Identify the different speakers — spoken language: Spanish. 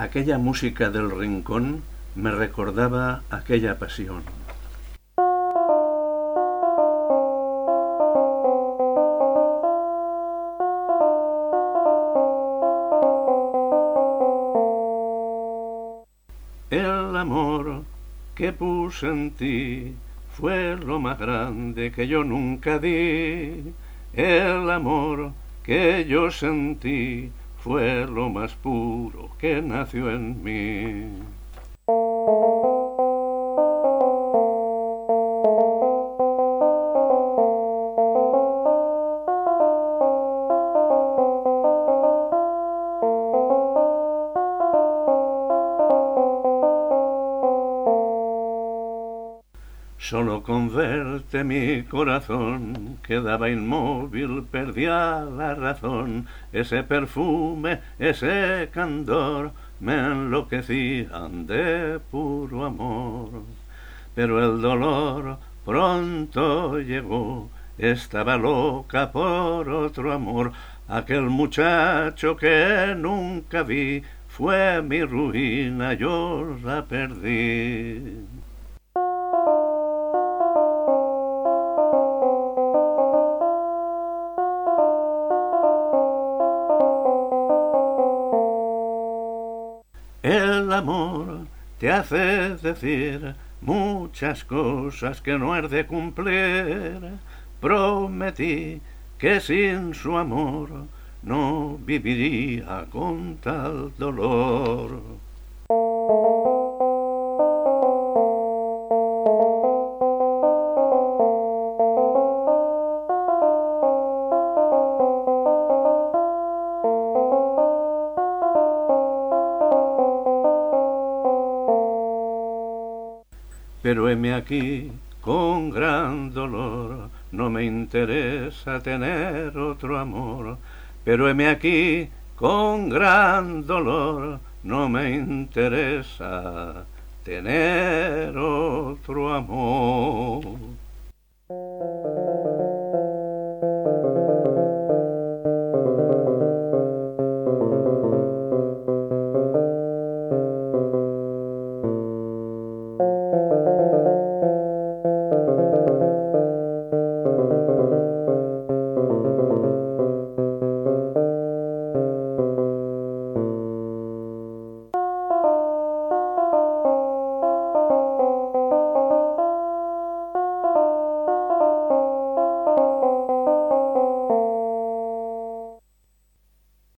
Speaker 1: Aquella música del rincón me recordaba aquella pasión. El amor que puse en ti fue lo más grande que yo nunca di. El amor que yo sentí fue lo más puro que nació en mí. Solo con verte mi corazón quedaba inmóvil, perdía la razón. Ese perfume, ese candor me enloquecían de puro amor. Pero el dolor pronto llegó, estaba loca por otro amor. Aquel muchacho que nunca vi fue mi ruina, yo la perdí. El amor te hace decir muchas cosas que no has de cumplir. Prometí que sin su amor no viviría con tal dolor. Pero heme aquí con gran dolor, no me interesa tener otro amor. Pero heme aquí con gran dolor, no me interesa tener otro amor.